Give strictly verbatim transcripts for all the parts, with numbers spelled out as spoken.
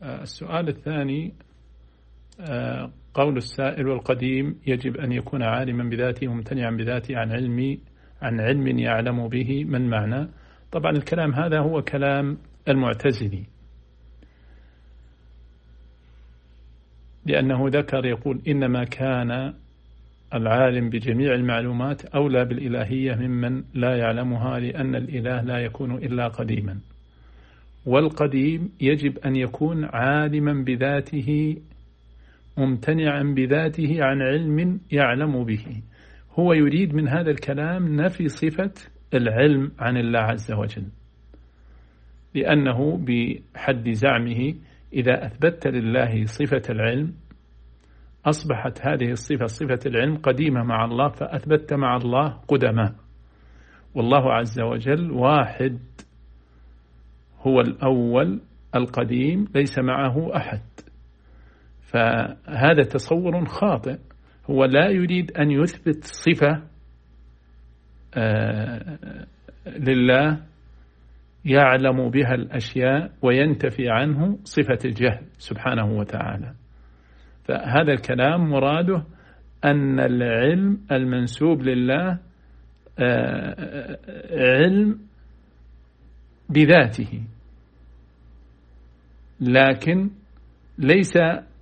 السؤال الثاني، قول السائل: والقديم يجب أن يكون عالما بذاته ممتنعا بذاته عن علم عن علم يعلم به، من معنى؟ طبعا الكلام هذا هو كلام المعتزلي، لأنه ذكر يقول: إنما كان العالم بجميع المعلومات أولى بالإلهية ممن لا يعلمها، لأن الإله لا يكون إلا قديما، والقديم يجب أن يكون عالما بذاته ممتنعا بذاته عن علم يعلم به. هو يريد من هذا الكلام نفي صفة العلم عن الله عز وجل، لأنه بحد زعمه إذا أثبت لله صفة العلم أصبحت هذه الصفة صفة العلم قديمة مع الله، فأثبت مع الله قدماء، والله عز وجل واحد هو الأول القديم ليس معه أحد. فهذا تصور خاطئ، هو لا يريد أن يثبت صفة لله يعلم بها الأشياء وينتفي عنه صفة الجهل سبحانه وتعالى. فهذا الكلام مراده أن العلم المنسوب لله علم بذاته، لكن ليس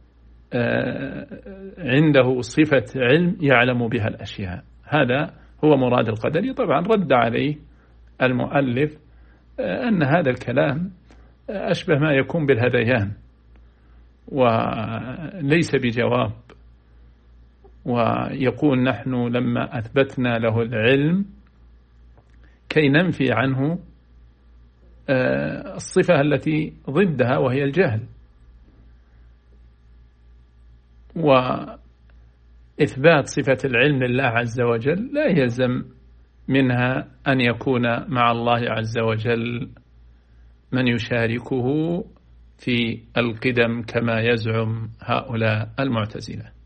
عنده صفة علم يعلم بها الأشياء. هذا هو مراد القدري. طبعا رد عليه المؤلف أن هذا الكلام أشبه ما يكون بالهذيان وليس بجواب، ويقول: نحن لما أثبتنا له العلم كي ننفي عنه الصفة التي ضدها وهي الجهل، وإثبات صفة العلم لله عز وجل لا يلزم منها أن يكون مع الله عز وجل من يشاركه في القدم كما يزعم هؤلاء المعتزلة.